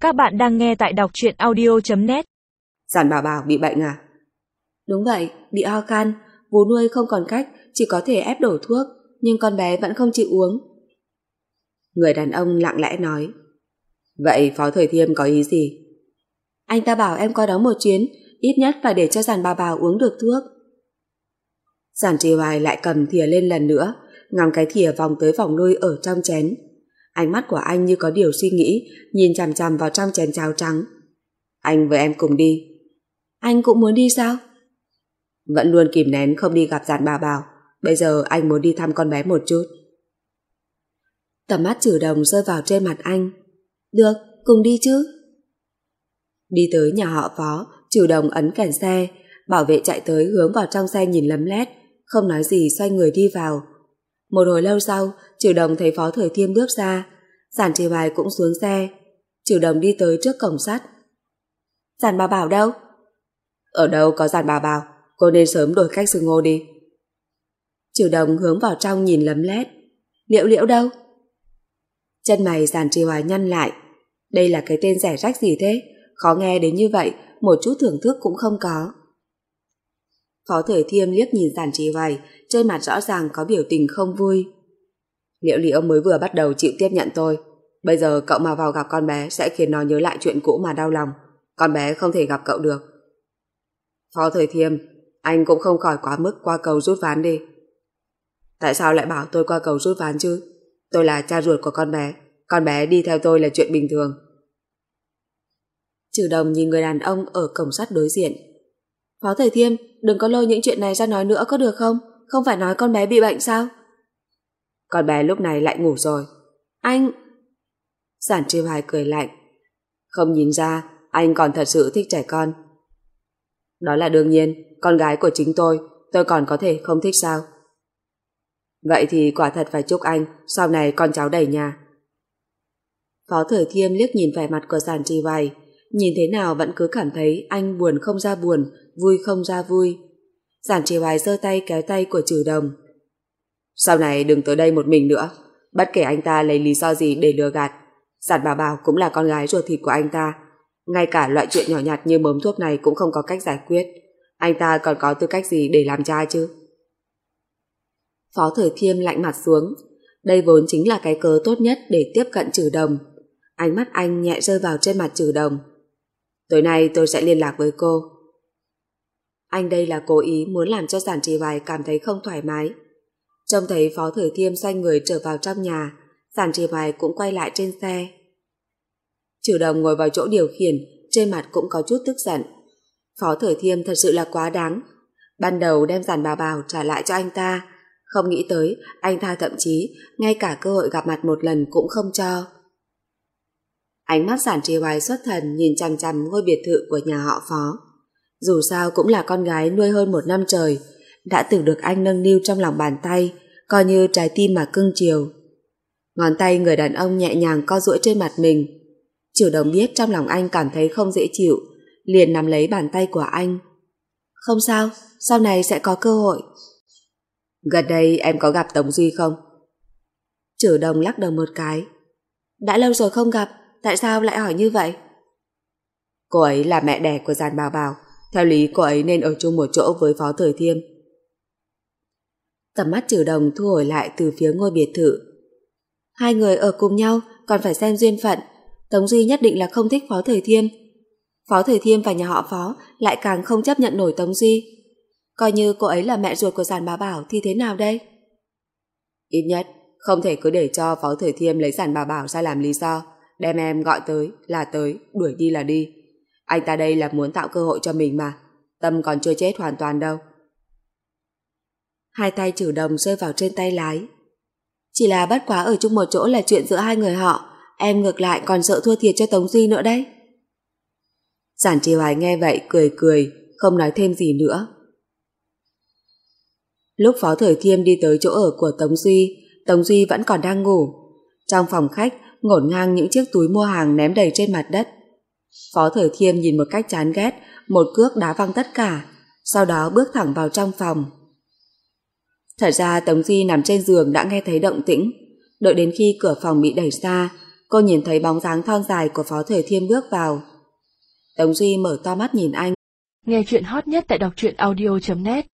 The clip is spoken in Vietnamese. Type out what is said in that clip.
Các bạn đang nghe tại đọc truyện audio.net. Giản Bảo Bảo bị bệnh à? Đúng vậy, bị ho khan, vú nuôi không còn cách, chỉ có thể ép đổ thuốc, nhưng con bé vẫn không chịu uống. Người đàn ông lặng lẽ nói. Vậy Phó Thời Thiêm có ý gì? Anh ta bảo em qua đó một chuyến, ít nhất phải để cho Giản Bảo Bảo uống được thuốc. Giản Trì Hoài lại cầm thìa lên lần nữa, ngắm cái thìa vòng tới vòng lui ở trong chén. Ánh mắt của anh như có điều suy nghĩ, nhìn chằm chằm vào trong chén cháo trắng. Anh với em cùng đi. Anh cũng muốn đi sao? Vẫn luôn kìm nén không đi gặp Giản Bảo Bảo, bây giờ anh muốn đi thăm con bé một chút. Tầm mắt Trử Đồng rơi vào trên mặt anh. Được, cùng đi chứ. Đi tới nhà họ Phó, Trử Đồng ấn kèn xe, bảo vệ chạy tới hướng vào trong xe nhìn lấm lét, không nói gì xoay người đi vào. Một hồi lâu sau, Trử Đồng thấy Phó Thời Thiêm bước ra, Giản Trì Hoài cũng xuống xe. Trử Đồng đi tới trước cổng sắt. Giản Bảo Bảo đâu? Ở đâu có Giản Bảo Bảo, cô nên sớm đổi cách xưng hô đi. Trử Đồng hướng vào trong nhìn lấm lét. Liễu Liễu đâu? Chân mày Giản Trì Hoài nhăn lại. Đây là cái tên rẻ rách gì thế? Khó nghe đến như vậy, một chút thưởng thức cũng không có. Phó Thời Thiêm liếc nhìn Giản Trì Hoài, trên mặt rõ ràng có biểu tình không vui. Liễu Liễu mới vừa bắt đầu chịu tiếp nhận tôi, bây giờ cậu mà vào gặp con bé sẽ khiến nó nhớ lại chuyện cũ mà đau lòng. Con bé không thể gặp cậu được. Phó Thời Thiêm, anh cũng không khỏi quá mức qua cầu rút ván đi. Tại sao lại bảo tôi qua cầu rút ván chứ? Tôi là cha ruột của con bé đi theo tôi là chuyện bình thường. Trử Đồng nhìn người đàn ông ở cổng sắt đối diện. Phó Thời Thiêm, đừng có lôi những chuyện này ra nói nữa có được không? Không phải nói con bé bị bệnh sao? Con bé lúc này lại ngủ rồi. Anh... Giản Trì Hoài cười lạnh. Không nhìn ra, anh còn thật sự thích trẻ con. Đó là đương nhiên, con gái của chính tôi còn có thể không thích sao? Vậy thì quả thật phải chúc anh sau này con cháu đầy nhà. Phó Thời Thiêm liếc nhìn vẻ mặt của Giản Trì Hoài, nhìn thế nào vẫn cứ cảm thấy anh buồn không ra buồn, vui không ra vui. Giản Trì Hoài giơ tay kéo tay của Trử Đồng. Sau này đừng tới đây một mình nữa, bất kể anh ta lấy lý do gì để lừa gạt. Giản Bảo Bảo cũng là con gái ruột thịt của anh ta, ngay cả loại chuyện nhỏ nhặt như mớm thuốc này cũng không có cách giải quyết. Anh ta còn có tư cách gì để làm cha chứ? Phó Thời Thiêm lạnh mặt xuống. Đây vốn chính là cái cớ tốt nhất để tiếp cận Trử Đồng. Ánh mắt anh nhẹ rơi vào trên mặt Trử Đồng. Tối nay tôi sẽ liên lạc với cô. Anh đây là cố ý muốn làm cho Giản Trì Hoài cảm thấy không thoải mái. Trông thấy Phó Thời Thiêm xoay người trở vào trong nhà, Giản Trì Hoài cũng quay lại trên xe. Trử Đồng ngồi vào chỗ điều khiển, trên mặt cũng có chút tức giận. Phó Thời Thiêm thật sự là quá đáng. Ban đầu đem Giản Bảo Bảo trả lại cho anh ta, không nghĩ tới anh ta thậm chí ngay cả cơ hội gặp mặt một lần cũng không cho. Ánh mắt Giản Trì Hoài xuất thần nhìn chằm chằm ngôi biệt thự của nhà họ Phó. Dù sao cũng là con gái nuôi hơn 1 năm trời, đã từng được anh nâng niu trong lòng bàn tay, coi như trái tim mà cưng chiều. Ngón tay người đàn ông nhẹ nhàng co duỗi trên mặt mình. Trử Đồng biết trong lòng anh cảm thấy không dễ chịu, liền nắm lấy bàn tay của anh. Không sao, sau này sẽ có cơ hội. Gần đây em có gặp Tống Duy không? Trử Đồng lắc đầu một cái. Đã lâu rồi không gặp, tại sao lại hỏi như vậy? Cô ấy là mẹ đẻ của Giản Bảo Bảo, theo lý cô ấy nên ở chung một chỗ với Phó Thời Thiêm. Tầm mắt Trử Đồng thu hồi lại từ phía ngôi biệt thự. Hai người ở cùng nhau còn phải xem duyên phận. Tống Duy nhất định là không thích Phó Thời Thiêm. Phó Thời Thiêm và nhà họ Phó lại càng không chấp nhận nổi Tống Duy. Coi như cô ấy là mẹ ruột của Giản Bảo Bảo thì thế nào đây? Ít nhất không thể cứ để cho Phó Thời Thiêm lấy Giản Bảo Bảo ra làm lý do, đem em gọi tới là tới, đuổi đi là đi. Anh ta đây là muốn tạo cơ hội cho mình mà, tâm còn chưa chết hoàn toàn đâu. Hai tay Trử Đồng rơi vào trên tay lái. Chỉ là bất quá ở chung một chỗ là chuyện giữa hai người họ, em ngược lại còn sợ thua thiệt cho Tống Duy nữa đấy. Giản Trì Hoài nghe vậy cười cười, không nói thêm gì nữa. Lúc Phó Thời Thiêm đi tới chỗ ở của Tống Duy vẫn còn đang ngủ. Trong phòng khách ngổn ngang những chiếc túi mua hàng ném đầy trên mặt đất. Phó Thời Thiêm nhìn một cách chán ghét, một cước đá văng tất cả, sau đó bước thẳng vào trong phòng. Thật ra Tống Duy nằm trên giường đã nghe thấy động tĩnh, đợi đến khi cửa phòng bị đẩy ra, cô nhìn thấy bóng dáng thon dài của Phó Thời Thiêm bước vào. Tống Duy mở to mắt nhìn anh. Nghe chuyện hot nhất tại đọc truyện audio.net